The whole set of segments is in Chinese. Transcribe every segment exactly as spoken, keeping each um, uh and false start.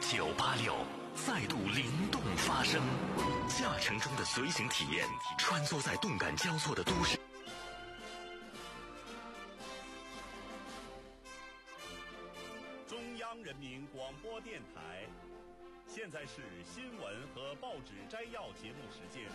九八六再度灵动发声，驾乘中的随行体验，穿梭在动感交错的都市。 中央人民广播电台，现在是新闻和报纸摘要节目时间。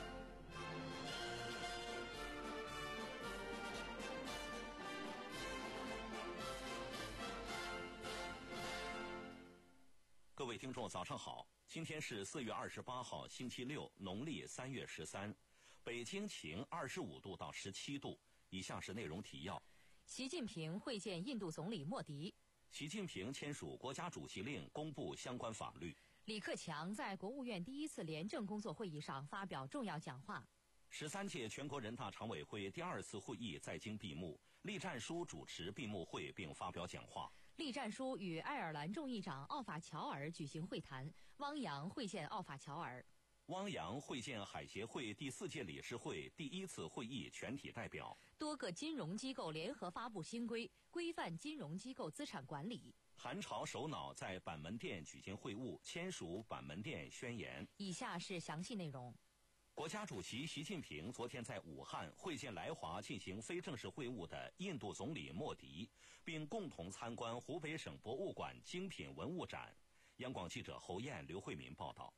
各位听众早上好，今天是四月二十八号星期六，农历三月十三，北京晴二十五度到十七度。以下是内容提要。 习近平会见印度总理莫迪。 习近平签署国家主席令，公布相关法律。 李克强在国务院第一次廉政工作会议上发表重要讲话。 十三届全国人大常委会第二次会议在京闭幕，栗战书主持闭幕会并发表讲话。 栗战书与爱尔兰众议长奥法乔尔举行会谈，汪洋会见奥法乔尔。 汪洋会见海协会第四届理事会第一次会议全体代表。 多个金融机构联合发布新规，规范金融机构资产管理。 韩朝首脑在板门店举行会晤，签署板门店宣言。 以下是详细内容。 国家主席习近平昨天在武汉会见来华进行非正式会晤的印度总理莫迪，并共同参观湖北省博物馆精品文物展。央广记者侯燕、刘慧民报道。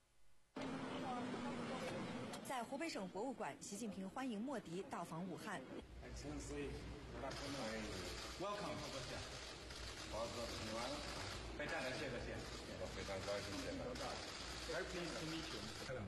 在湖北省博物馆，习近平欢迎莫迪到访武汉。 Welcome， 好，你完了，非常感谢，谢谢，非常高兴见到大家。Very pleased to meet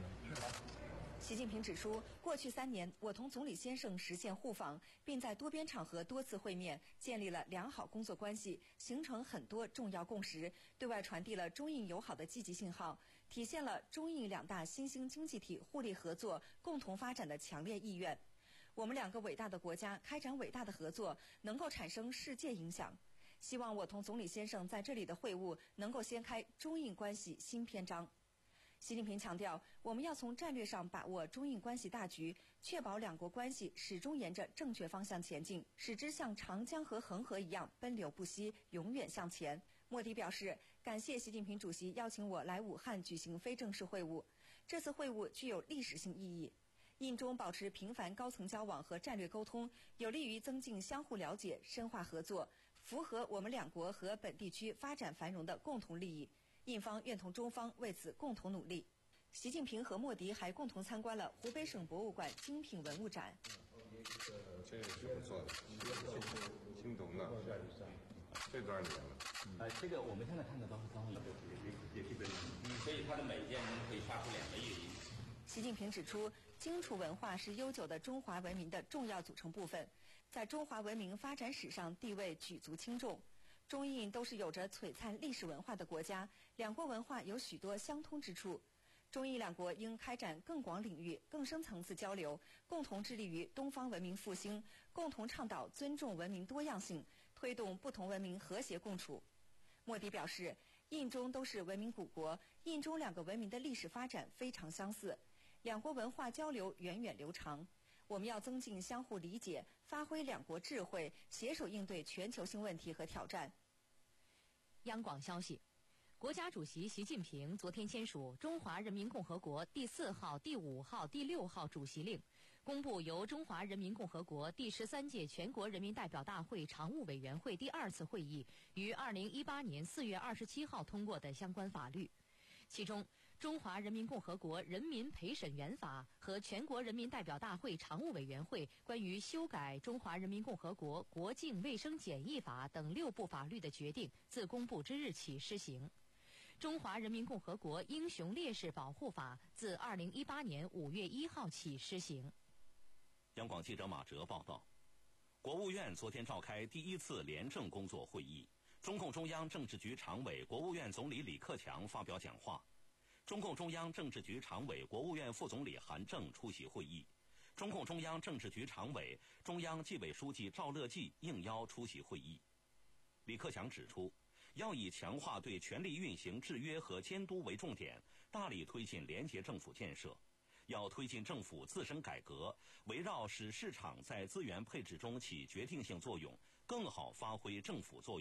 you。 习近平指出，过去三年，我同总理先生实现互访，并在多边场合多次会面，建立了良好工作关系，形成很多重要共识，对外传递了中印友好的积极信号，体现了中印两大新兴经济体互利合作、共同发展的强烈意愿。我们两个伟大的国家开展伟大的合作，能够产生世界影响。希望我同总理先生在这里的会晤能够掀开中印关系新篇章。习近平强调，我们要从战略上把握中印关系大局，确保两国关系始终沿着正确方向前进，使之像长江和恒河一样奔流不息，永远向前。莫迪表示，感谢习近平主席邀请我来武汉举行非正式会晤，这次会晤具有历史性意义。印中保持频繁高层交往和战略沟通，有利于增进相互了解、深化合作，符合我们两国和本地区发展繁荣的共同利益。印方愿同中方为此共同努力。习近平和莫迪还共同参观了湖北省博物馆精品文物展。 这个是不错的，听懂了，这多少年了？ 呃，这个我们现在看的都是当地的也是本地，所以它的每件能可以发出两个寓意。 习近平指出，荆楚文化是悠久的中华文明的重要组成部分，在中华文明发展史上地位举足轻重。中印都是有着璀璨历史文化的国家，两国文化有许多相通之处。中印两国应开展更广领域、更深层次交流，共同致力于东方文明复兴，共同倡导尊重文明多样性，推动不同文明和谐共处。莫迪表示，印中都是文明古国，印中两个文明的历史发展非常相似，两国文化交流源远流长。我们要增进相互理解，发挥两国智慧，携手应对全球性问题和挑战。 央广消息，国家主席习近平昨天签署《中华人民共和国第四号、第五号、第六号主席令》，公布由中华人民共和国第十三届全国人民代表大会常务委员会第二次会议于二零一八年四月二十七号通过的相关法律。其中，《中华人民共和国人民陪审员法》和全国人民代表大会常务委员会关于修改《中华人民共和国国境卫生检疫法》等六部法律的决定自公布之日起施行。《中华人民共和国英雄烈士保护法》自二零一八年五月一号起施行。 央广记者马哲报道，国务院昨天召开第一次廉政工作会议。中共中央政治局常委、国务院总理李克强发表讲话，中共中央政治局常委、国务院副总理韩正出席会议，中共中央政治局常委、中央纪委书记赵乐际应邀出席会议。李克强指出，要以强化对权力运行制约和监督为重点，大力推进廉洁政府建设。要推进政府自身改革，围绕使市场在资源配置中起决定性作用，更好发挥政府作用，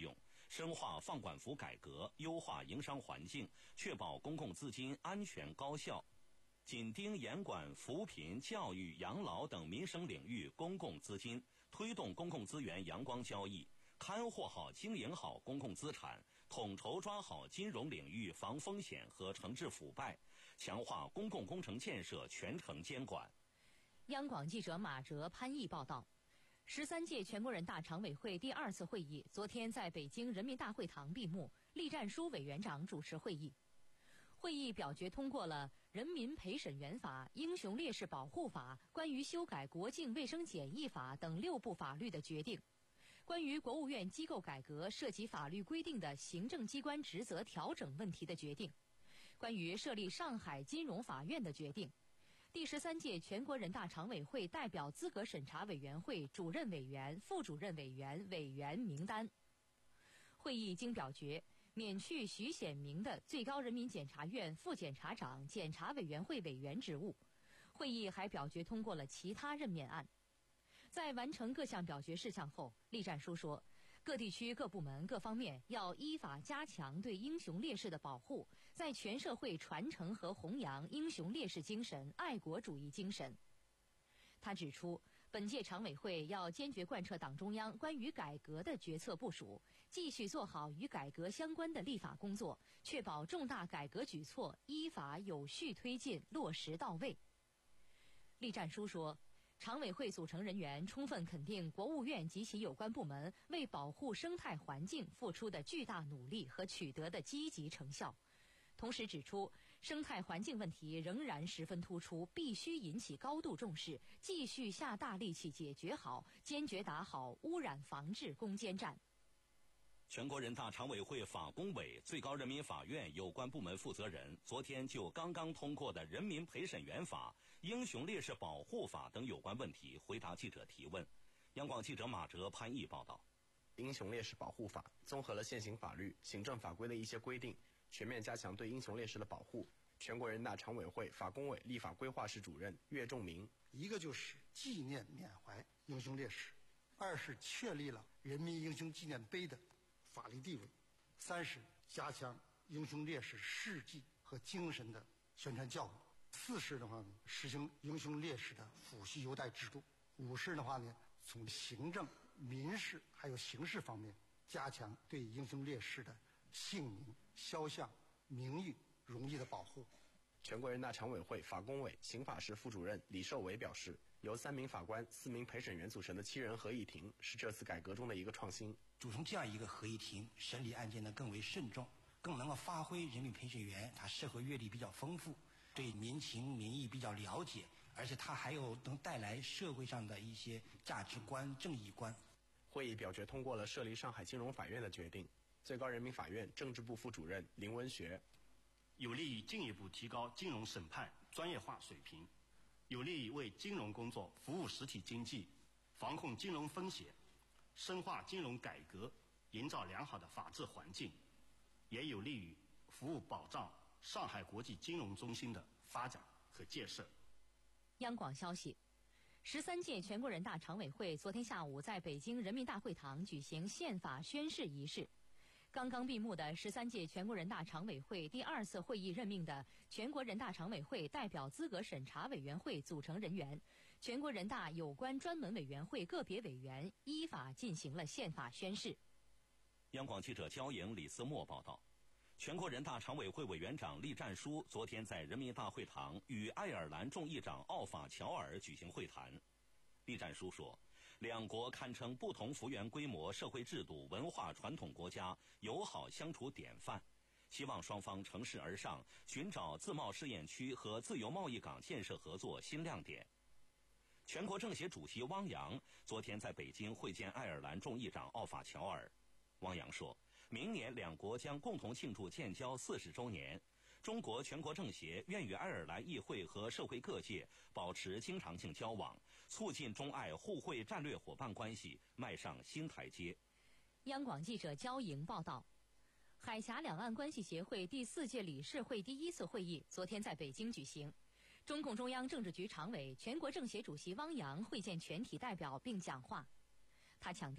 深化放管服改革，优化营商环境，确保公共资金安全高效，紧盯严管扶贫、教育、养老等民生领域公共资金，推动公共资源阳光交易，看护好、经营好公共资产，统筹抓好金融领域防风险和惩治腐败，强化公共工程建设全程监管。 央广记者马哲、潘毅报道。十三届全国人大常委会第二次会议昨天在北京人民大会堂闭幕，栗战书委员长主持会议。会议表决通过了《人民陪审员法》《英雄烈士保护法》关于修改国境卫生检疫法等六部法律的决定，关于国务院机构改革涉及法律规定的行政机关职责调整问题的决定，关于设立上海金融法院的决定，第十三届全国人大常委会代表资格审查委员会主任委员、副主任委员、委员名单。会议经表决，免去徐显明的最高人民检察院副检察长、检察委员会委员职务。会议还表决通过了其他任免案。在完成各项表决事项后，栗战书说，各地区各部门各方面要依法加强对英雄烈士的保护，在全社会传承和弘扬英雄烈士精神、爱国主义精神。他指出，本届常委会要坚决贯彻党中央关于改革的决策部署，继续做好与改革相关的立法工作，确保重大改革举措依法有序推进、落实到位。栗战书说，常委会组成人员充分肯定国务院及其有关部门为保护生态环境付出的巨大努力和取得的积极成效，同时指出，生态环境问题仍然十分突出，必须引起高度重视，继续下大力气解决好，坚决打好污染防治攻坚战。 全国人大常委会法工委、最高人民法院有关部门负责人昨天就刚刚通过的《人民陪审员法》《英雄烈士保护法》等有关问题回答记者提问。央广记者马哲、潘毅报道。 英雄烈士保护法综合了现行法律、行政法规的一些规定，全面加强对英雄烈士的保护。全国人大常委会法工委立法规划室主任岳仲明， 一个就是纪念缅怀英雄烈士，二是确立了人民英雄纪念碑的法律地位，三是加强英雄烈士事迹和精神的宣传教育，四是的话呢，实行英雄烈士的抚恤优待制度，五是的话呢，从行政、民事还有刑事方面加强对英雄烈士的姓名、肖像、名誉、荣誉的保护。 全国人大常委会法工委刑法室副主任李寿伟表示，由三名法官、四名陪审员组成的七人合议庭是这次改革中的一个创新。 组成这样一个合议庭，审理案件呢更为慎重，更能够发挥人民陪审员他社会阅历比较丰富，对民情民意比较了解，而且他还有能带来社会上的一些价值观、正义观。 会议表决通过了设立上海金融法院的决定。最高人民法院政治部副主任林文学， 有利于进一步提高金融审判专业化水平，有利于为金融工作服务实体经济，防控金融风险，深化金融改革，营造良好的法治环境，也有利于服务保障上海国际金融中心的发展和建设。 央广消息，十三届全国人大常委会昨天下午在北京人民大会堂举行宪法宣誓仪式。刚刚闭幕的十三届全国人大常委会第二次会议任命的全国人大常委会代表资格审查委员会组成人员、全国人大有关专门委员会个别委员依法进行了宪法宣誓。 央广记者焦颖、李思墨报道。全国人大常委会委员长栗战书昨天在人民大会堂与爱尔兰众议长奥法乔尔举行会谈。栗战书说，两国堪称不同幅员规模、社会制度、文化传统国家友好相处典范，希望双方乘势而上，寻找自贸试验区和自由贸易港建设合作新亮点。全国政协主席汪洋昨天在北京会见爱尔兰众议长奥法乔尔。汪洋说，明年两国将共同庆祝建交四十周年。中国全国政协愿与爱尔兰议会和社会各界保持经常性交往，促进中爱互惠战略伙伴关系迈上新台阶。 央广记者焦莹报道，海峡两岸关系协会第四届理事会第一次会议昨天在北京举行。中共中央政治局常委、全国政协主席汪洋会见全体代表并讲话。他强调，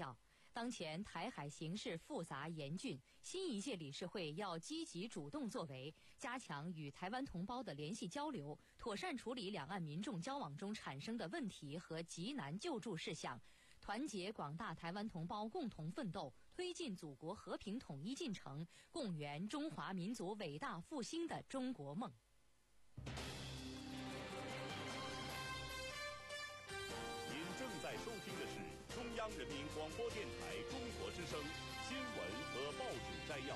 当前台海形势复杂严峻，新一届理事会要积极主动作为，加强与台湾同胞的联系交流，妥善处理两岸民众交往中产生的问题和急难救助事项，团结广大台湾同胞共同奋斗，推进祖国和平统一进程，共圆中华民族伟大复兴的中国梦。 您正在收听的是中央人民广播电台中国之声新闻和报纸摘要。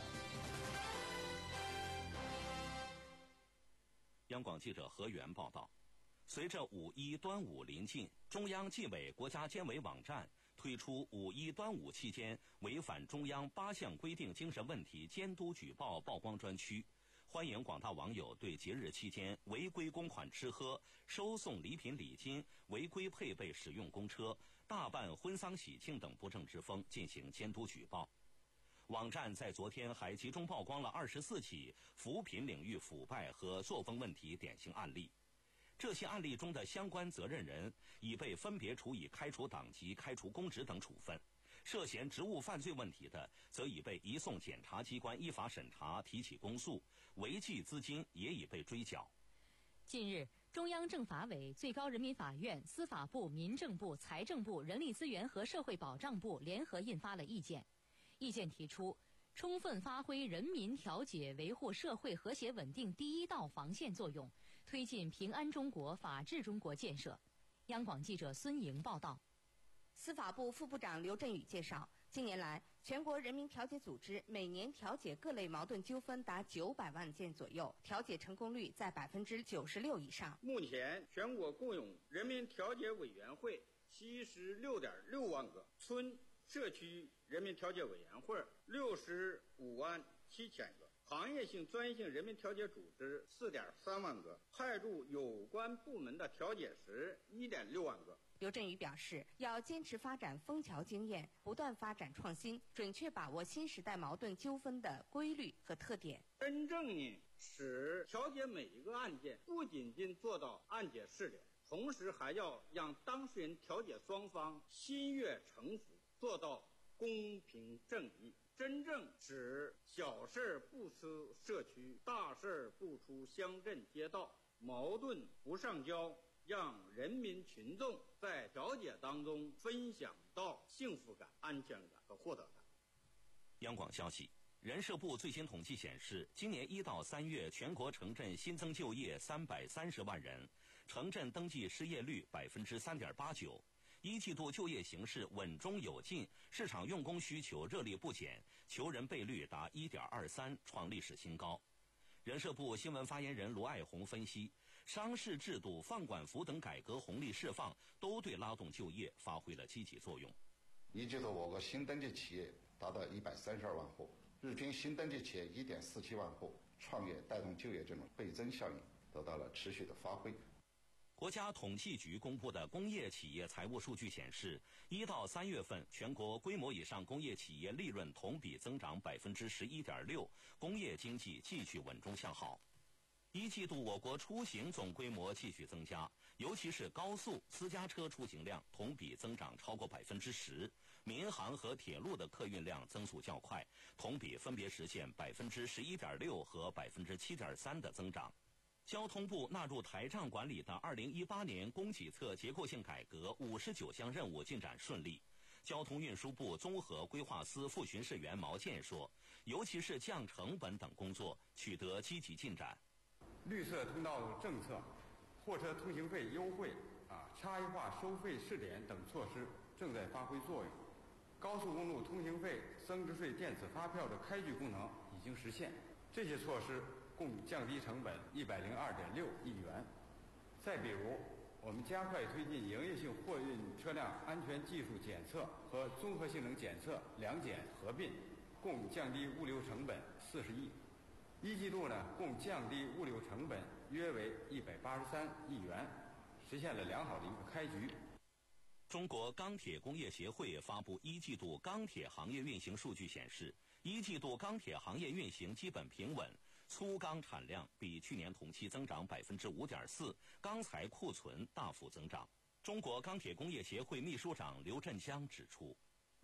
央广记者何源报道，随着五一端午临近，中央纪委国家监委网站推出五一端午期间违反中央八项规定精神问题监督举报曝光专区，欢迎广大网友对节日期间违规公款吃喝、收送礼品礼金、违规配备使用公车、大办婚丧喜庆等不正之风进行监督举报。网站在昨天还集中曝光了二十四起扶贫领域腐败和作风问题典型案例。这些案例中的相关责任人已被分别处以开除党籍、开除公职等处分，涉嫌职务犯罪问题的则已被移送检察机关依法审查，提起公诉，违纪资金也已被追缴。 近日，中央政法委、最高人民法院、司法部、民政部、财政部、人力资源和社会保障部联合印发了意见。意见提出，充分发挥人民调解维护社会和谐稳定第一道防线作用，推进平安中国、法治中国建设。央广记者孙莹报道。 司法部副部长刘振宇介绍，近年来，全国人民调解组织每年调解各类矛盾纠纷达九百万件左右，调解成功率在百分之九十六以上。 目前，全国共有人民调解委员会七十六点六万个，村社区人民调解委员会六十五万七千个，行业性、专业性人民调解组织四点三万个，派驻有关部门的调解室一点六万个。 刘振宇表示，要坚持发展枫桥经验，不断发展创新，准确把握新时代矛盾纠纷的规律和特点， 真正呢使调解每一个案件不仅仅做到案解释点，同时还要让当事人调解双方心悦诚服，做到公平正义，真正使小事不出社区，大事不出乡镇街道，矛盾不上交，让人民群众在调解当中分享到幸福感、安全感和获得感。 央广消息，人社部最新统计显示，今年一到三月，全国城镇新增就业三百三十万人，城镇登记失业率百分之三点八九。一季度就业形势稳中有进，市场用工需求热烈不减，求人倍率达 一点二三， 创历史新高。人社部新闻发言人罗爱红分析，商事制度、放管服等改革红利释放都对拉动就业发挥了积极作用。 一季度我国新登记企业达到一百三十二万户，日均新登记企业一点四七万户，创业带动就业这种倍增效应得到了持续的发挥。 国家统计局公布的工业企业财务数据显示，一到三月份，全国规模以上工业企业利润同比增长百分之十一点六，工业经济继续稳中向好。一季度我国出行总规模继续增加，尤其是高速私家车出行量同比增长超过百分之十，民航和铁路的客运量增速较快，同比分别实现百分之十一点六和百分之七点三的增长。交通部纳入台账管理的二零一八年供给侧结构性改革五十九项任务进展顺利。交通运输部综合规划司副巡视员毛健说，尤其是降成本等工作取得积极进展。 绿色通道政策、货车通行费优惠、啊差异化收费试点等措施正在发挥作用。高速公路通行费增值税电子发票的开具功能已经实现，这些措施共降低成本一百零二点六亿元。再比如，我们加快推进营业性货运车辆安全技术检测和综合性能检测两检合并，共降低物流成本四十亿。一季度呢，共降低物流成本约为一百八十三亿元，实现了良好的一个开局。 中国钢铁工业协会发布一季度钢铁行业运行数据显示，一季度钢铁行业运行基本平稳，粗钢产量比去年同期增长百分之五点四，钢材库存大幅增长。中国钢铁工业协会秘书长刘振江指出，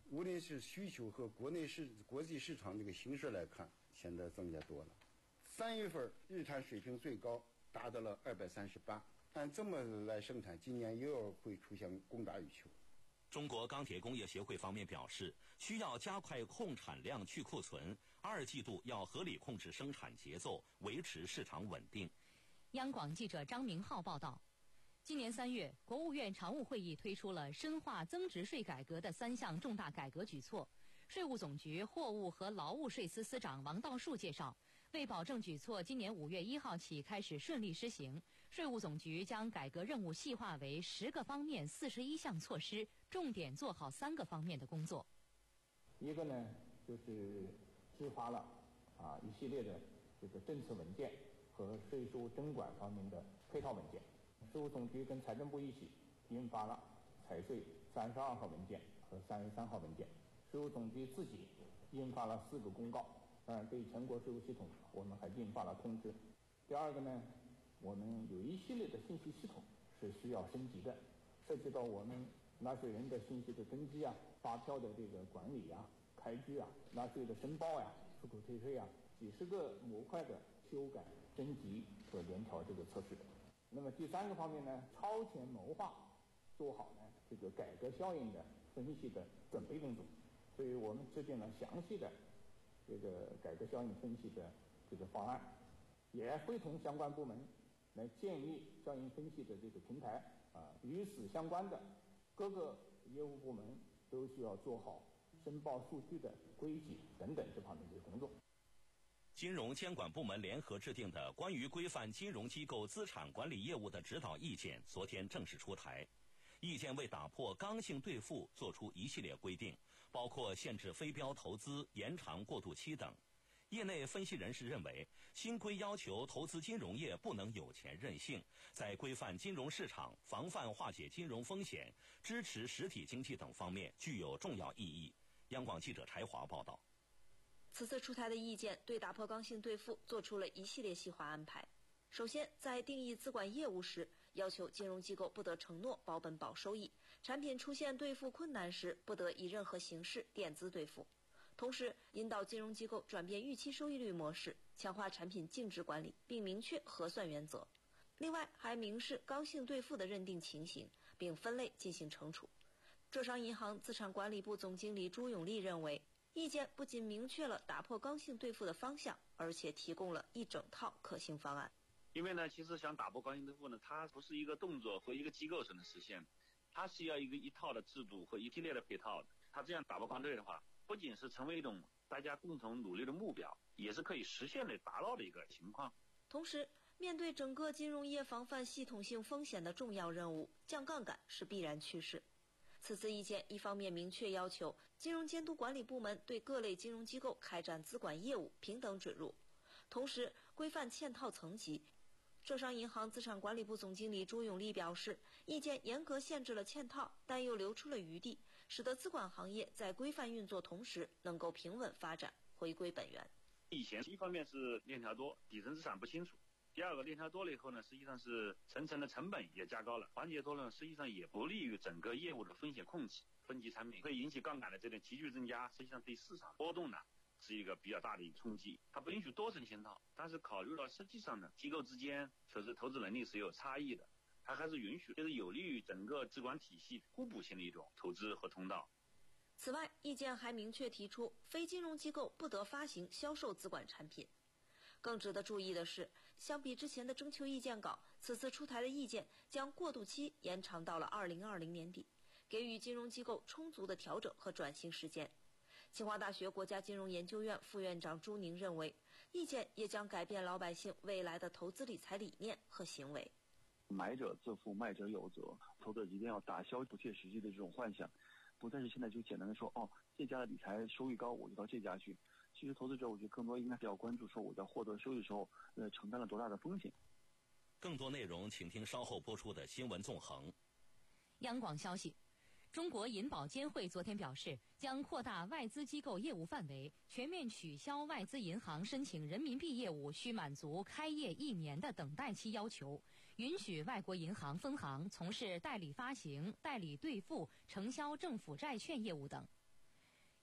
无论是需求和国内市国际市场这个形势来看，现在增加多了。三月份日产水平最高达到了二百三十八，按这么来生产，今年又要会出现供大于求。 中国钢铁工业协会方面表示，需要加快控产量去库存，二季度要合理控制生产节奏，维持市场稳定。 央广记者张明浩报道。今年三月，国务院常务会议推出了深化增值税改革的三项重大改革举措。税务总局货物和劳务税司司长王道树介绍，为保证举措今年五月一号起开始顺利施行，税务总局将改革任务细化为十个方面、四十一项措施，重点做好三个方面的工作。 一个呢，就是制发了啊一系列的这个政策文件和税收征管方面的配套文件。税务总局跟财政部一起印发了财税三十二号文件和三十三号文件。税务总局自己印发了四个公告，当然对全国税务系统我们还印发了通知。第二个呢，我们有一系列的信息系统是需要升级的，涉及到我们纳税人的信息的登记啊、发票的这个管理啊、开具啊、纳税的申报呀、出口退税啊，几十个模块的修改、升级和联调这个测试。那么第三个方面呢，超前谋划，做好呢这个改革效应的分析的准备工作。所以我们制定了详细的这个改革效应分析的这个方案，也会同相关部门来建立效应分析的这个平台啊。与此相关的各个业务部门都需要做好申报数据的归集等等这方面的工作。 金融监管部门联合制定的关于规范金融机构资产管理业务的指导意见昨天正式出台。意见为打破刚性兑付作出一系列规定，包括限制非标投资、延长过渡期等。业内分析人士认为，新规要求投资金融业不能有钱任性，在规范金融市场、防范化解金融风险、支持实体经济等方面具有重要意义。央广记者柴华报道。 此次出台的意见对打破刚性兑付做出了一系列细化安排。首先，在定义资管业务时，要求金融机构不得承诺保本保收益，产品出现兑付困难时，不得以任何形式垫资兑付。同时，引导金融机构转变预期收益率模式，强化产品净值管理，并明确核算原则。另外，还明示刚性兑付的认定情形，并分类进行惩处。浙商银行资产管理部总经理朱永利认为，意见不仅明确了打破刚性兑付的方向，而且提供了一整套可行方案。 因为呢，其实想打破刚性兑付呢，它不是一个动作和一个机构所能实现，它是要一个一套的制度和一系列的配套的。它这样打破刚兑的话，不仅是成为一种大家共同努力的目标，也是可以实现的达到的一个情况。 同时，面对整个金融业防范系统性风险的重要任务，降杠杆是必然趋势。此次意见一方面明确要求金融监督管理部门对各类金融机构开展资管业务平等准入，同时规范嵌套层级。浙商银行资产管理部总经理朱永利表示，意见严格限制了嵌套，但又留出了余地，使得资管行业在规范运作同时能够平稳发展，回归本源。 以前一方面是链条多，底层资产不清楚，第二个链条多了以后呢，实际上是层层的成本也加高了，环节多了，实际上也不利于整个业务的风险控制。分级产品会引起杠杆的这种急剧增加，实际上对市场波动呢是一个比较大的一个冲击。它不允许多层嵌套，但是考虑到实际上呢，机构之间确实投资能力是有差异的，它还是允许，就是有利于整个资管体系互补性的一种投资和通道。 此外，意见还明确提出，非金融机构不得发行、销售资管产品。更值得注意的是，相比之前的征求意见稿，此次出台的意见将过渡期延长到了二零二零年底，给予金融机构充足的调整和转型时间。清华大学国家金融研究院副院长朱宁认为，意见也将改变老百姓未来的投资理财理念和行为。 买者自负，卖者有责，投资者一定要打消不切实际的这种幻想，不再是现在就简单的说，哦，这家的理财收益高，我就到这家去。其实投资者我觉得更多应该是要关注说我在获得收益的时候，呃，承担了多大的风险。 更多内容请听稍后播出的新闻纵横。 央广消息，中国银保监会昨天表示，将扩大外资机构业务范围，全面取消外资银行申请人民币业务需满足开业一年的等待期要求，允许外国银行分行从事代理发行、代理兑付、承销政府债券业务等。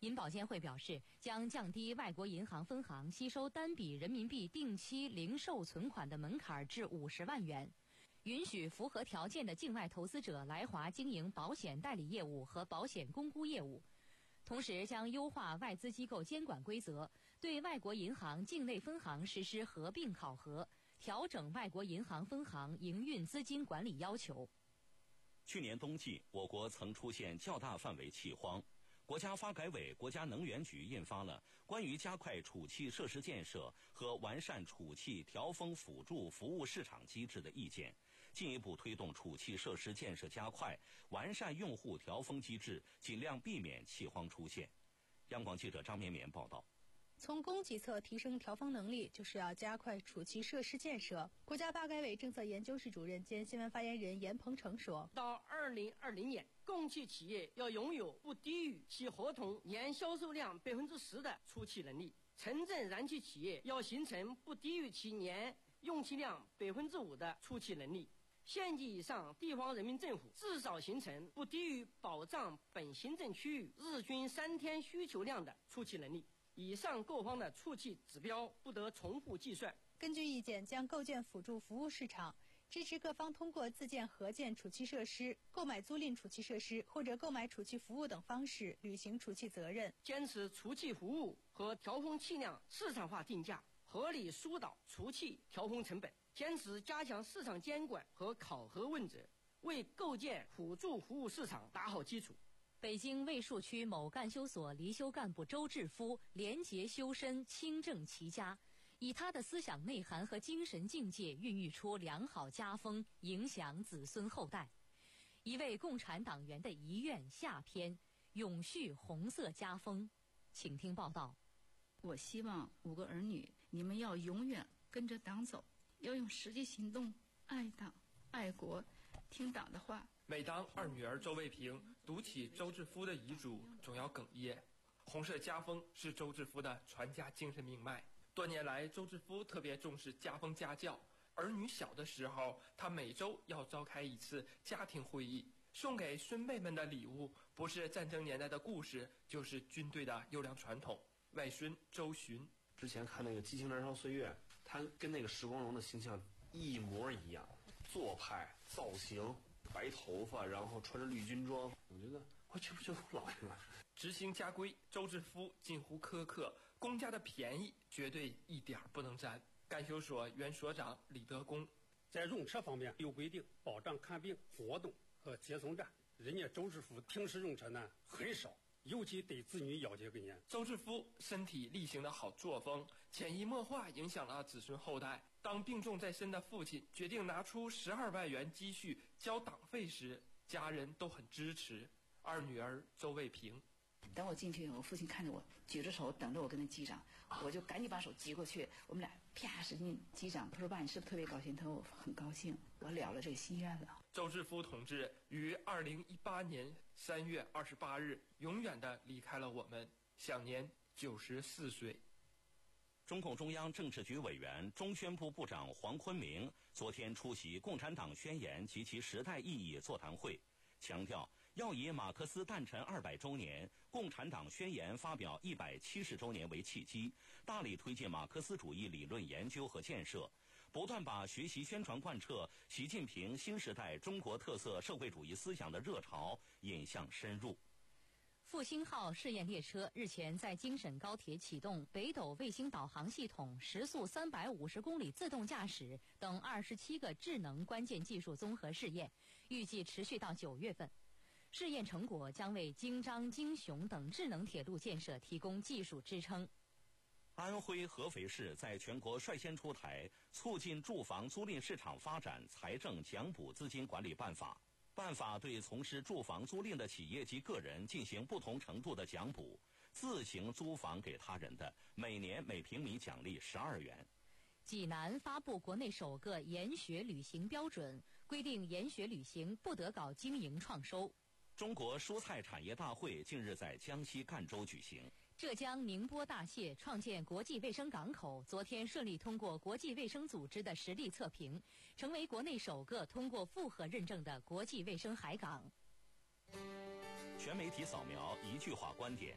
银保监会表示，将降低外国银行分行吸收单笔人民币定期零售存款的门槛至五十万元，允许符合条件的境外投资者来华经营保险代理业务和保险公估业务。同时，将优化外资机构监管规则，对外国银行境内分行实施合并考核，调整外国银行分行营运资金管理要求。 去年冬季，我国曾出现较大范围气荒。国家发改委、国家能源局印发了关于加快储气设施建设和完善储气调峰辅助服务市场机制的意见，进一步推动储气设施建设加快，完善用户调峰机制，尽量避免气荒出现。央广记者张绵绵报道。 从供给侧提升调峰能力，就是要加快储气设施建设。国家发改委政策研究室主任兼新闻发言人严鹏程说：“ 到二零二零年，供气企业要拥有不低于其合同年销售量百分之十的储气能力；城镇燃气企业要形成不低于其年用气量百分之五的储气能力；县级以上地方人民政府至少形成不低于保障本行政区域日均三天需求量的储气能力。”以上各方的储气指标不得重复计算。 根据意见，将构建辅助服务市场，支持各方通过自建合建储气设施、购买租赁储气设施或者购买储气服务等方式履行储气责任。 坚持储气服务和调峰气量市场化定价，合理疏导储气调峰成本。坚持加强市场监管和考核问责，为构建辅助服务市场打好基础。 北京卫戍区某干休所离休干部周志夫廉洁修身、清正齐家，以他的思想内涵和精神境界孕育出良好家风，影响子孙后代。一位共产党员的遗愿下篇：永续红色家风。请听报道。 我希望五个儿女，你们要永远跟着党走，要用实际行动爱党、爱国，听党的话。 每当二女儿周卫平读起周志夫的遗嘱，总要哽咽。红色家风是周志夫的传家精神命脉。多年来，周志夫特别重视家风家教。儿女小的时候，他每周要召开一次家庭会议，送给孙辈们的礼物不是战争年代的故事，就是军队的优良传统。外孙周巡， 之前看那个《激情燃烧岁月》，他跟那个石光荣的形象一模一样，做派、造型。白头发，然后穿着绿军装，我觉得我这不就是我老爷吗？ 执行家规，周志夫近乎苛刻，公家的便宜绝对一点不能占。干休所原所长李德功， 在用车方面有规定，保障看病、活动和接送站，人家周志夫平时用车呢很少，尤其对子女要求更严。 周志夫身体力行的好作风，潜移默化影响了子孙后代。当病重在身的父亲决定拿出十二万元积蓄交党费时，家人都很支持。二女儿周卫平， 等我进去，我父亲看着我举着手等着我跟他击掌，我就赶紧把手击过去，我们俩啪使劲击掌。他说：“爸，你是不是特别高兴？”他说：“我很高兴，我了了这个心愿了。” 周志夫同志于二零一八年三月二十八日永远地离开了我们，享年九十四岁。 中共中央政治局委员、中宣部部长黄坤明昨天出席《共产党宣言》及其时代意义座谈会，强调要以马克思诞辰二百周年、共产党宣言发表一百七十周年为契机，大力推进马克思主义理论研究和建设，不断把学习宣传贯彻习近平新时代中国特色社会主义思想的热潮引向深入。 复兴号试验列车日前在京沈高铁启动北斗卫星导航系统、时速三百五十公里自动驾驶等二十七个智能关键技术综合试验，预计持续到九月份。试验成果将为京张、京雄等智能铁路建设提供技术支撑。 安徽合肥市在全国率先出台促进住房租赁市场发展财政奖补资金管理办法。办法对从事住房租赁的企业及个人进行不同程度的奖补，自行租房给他人的，每年每平米奖励十二元。 济南发布国内首个研学旅行标准，规定研学旅行不得搞经营创收。 中国蔬菜产业大会近日在江西赣州举行。 浙江宁波大蟹创建国际卫生港口，昨天顺利通过国际卫生组织的实地测评，成为国内首个通过复核认证的国际卫生海港。 全媒体扫描一句话观点。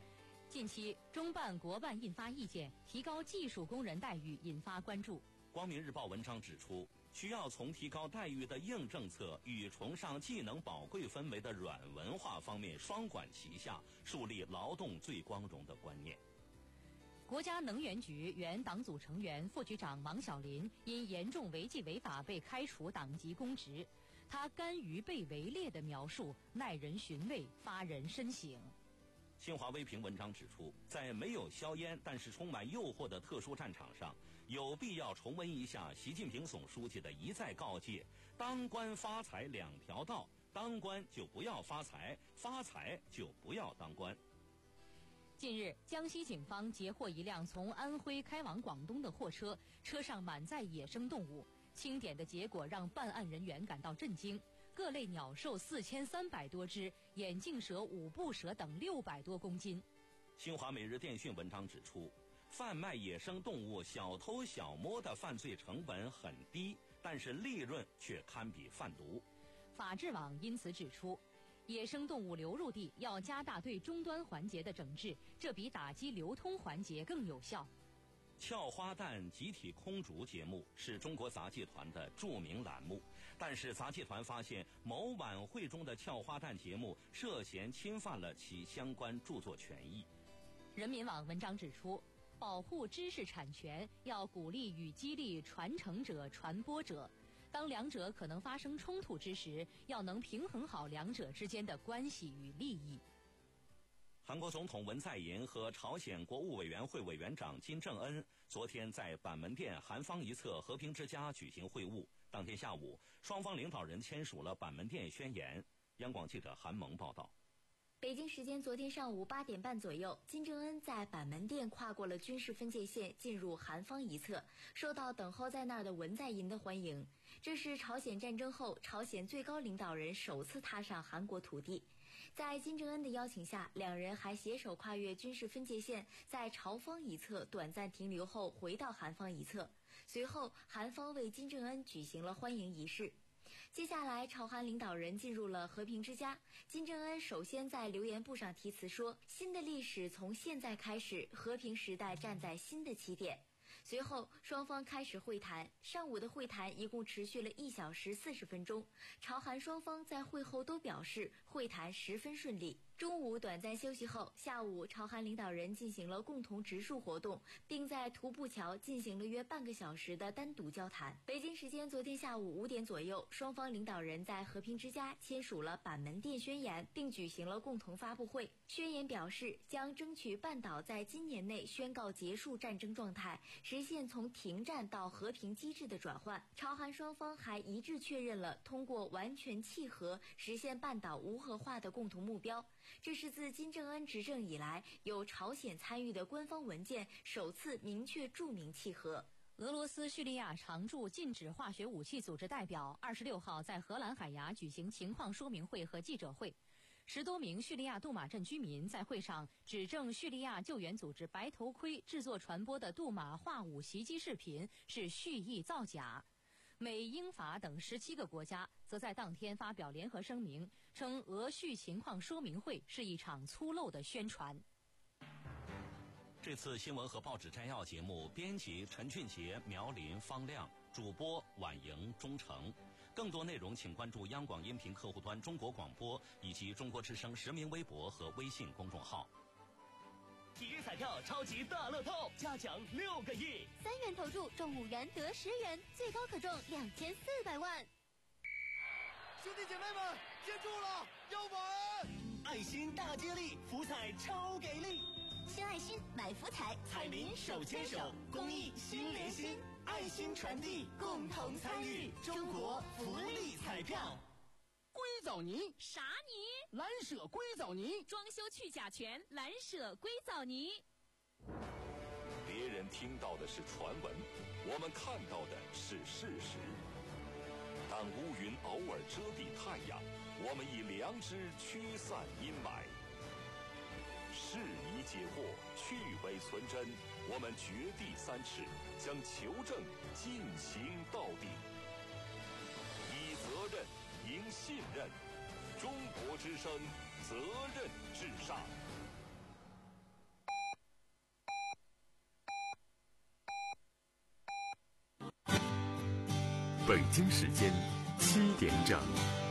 近期，中办、国办印发意见，提高技术工人待遇，引发关注。 光明日报文章指出，需要从提高待遇的硬政策与崇尚技能宝贵氛围的软文化方面双管齐下，树立劳动最光荣的观念。 国家能源局原党组成员、副局长王小林因严重违纪违法被开除党籍公职，他甘于被围猎的描述耐人寻味，发人深省。 新华微评文章指出，在没有硝烟但是充满诱惑的特殊战场上，有必要重温一下习近平总书记的一再告诫：当官发财两条道，当官就不要发财，发财就不要当官。 近日，江西警方截获一辆从安徽开往广东的货车，车上满载野生动物，清点的结果让办案人员感到震惊。各类鸟兽四千三百多只，眼镜蛇、五步蛇等六百多公斤。 新华每日电讯文章指出，贩卖野生动物小偷小摸的犯罪成本很低，但是利润却堪比贩毒。 法制网因此指出，野生动物流入地要加大对终端环节的整治，这比打击流通环节更有效。 俏花旦集体空竹节目是中国杂技团的著名栏目，但是杂技团发现某晚会中的俏花旦节目涉嫌侵犯了其相关著作权益。 人民网文章指出，保护知识产权要鼓励与激励传承者、传播者，当两者可能发生冲突之时，要能平衡好两者之间的关系与利益。 韩国总统文在寅和朝鲜国务委员会委员长金正恩昨天在板门店韩方一侧和平之家举行会晤。当天下午，双方领导人签署了板门店宣言。央广记者韩萌报道。 北京时间昨天上午八点半左右，金正恩在板门店跨过了军事分界线，进入韩方一侧，受到等候在那儿的文在寅的欢迎。这是朝鲜战争后朝鲜最高领导人首次踏上韩国土地。在金正恩的邀请下，两人还携手跨越军事分界线，在朝方一侧短暂停留后回到韩方一侧。随后，韩方为金正恩举行了欢迎仪式。接下来，朝韩领导人进入了和平之家。金正恩首先在留言簿上题词说：“新的历史从现在开始，和平时代站在新的起点。”随后，双方开始会谈。上午的会谈一共持续了一小时四十分钟。朝韩双方在会后都表示会谈十分顺利。中午短暂休息后，下午朝韩领导人进行了共同植树活动，并在徒步桥进行了约半个小时的单独交谈。北京时间昨天下午五点左右，双方领导人在和平之家签署了板门店宣言，并举行了共同发布会。宣言表示，将争取半岛在今年内宣告结束战争状态，实现从停战到和平机制的转换。朝韩双方还一致确认了通过完全契合实现半岛无核化的共同目标。这是自金正恩执政以来有朝鲜参与的官方文件首次明确注明契合。 俄罗斯叙利亚常驻禁止化学武器组织代表二十六号在荷兰海牙举行情况说明会和记者会。十多名叙利亚杜马镇居民在会上指证叙利亚救援组织白头盔制作传播的杜马化武袭击视频是蓄意造假。美、英、法等十七个国家则在当天发表联合声明，称俄叙情况说明会是一场粗陋的宣传。 这次新闻和报纸摘要节目，编辑陈俊杰、苗林、方亮，主播婉莹、钟诚。更多内容请关注央广音频客户端中国广播以及中国之声实名微博和微信公众号。 体育彩票超级大乐透，加奖六个亿， 三元投注中五元得十元，最高可中两千四百万。 兄弟姐妹们，接住了，要玩！爱心大接力，福彩超给力！ 献爱心，买福彩， 彩民手牵手，公益心连心，爱心传递，共同参与中国福利彩票。 硅藻泥啥泥？ 蓝舍硅藻泥， 装修去甲醛，蓝舍硅藻泥。 别人听到的是传闻，我们看到的是事实。当乌云偶尔遮蔽太阳，我们以良知驱散阴霾。适宜解惑，去伪存真，我们掘地三尺，将求证进行到底。以责任赢信任，中国之声，责任至上。 北京时间七点整。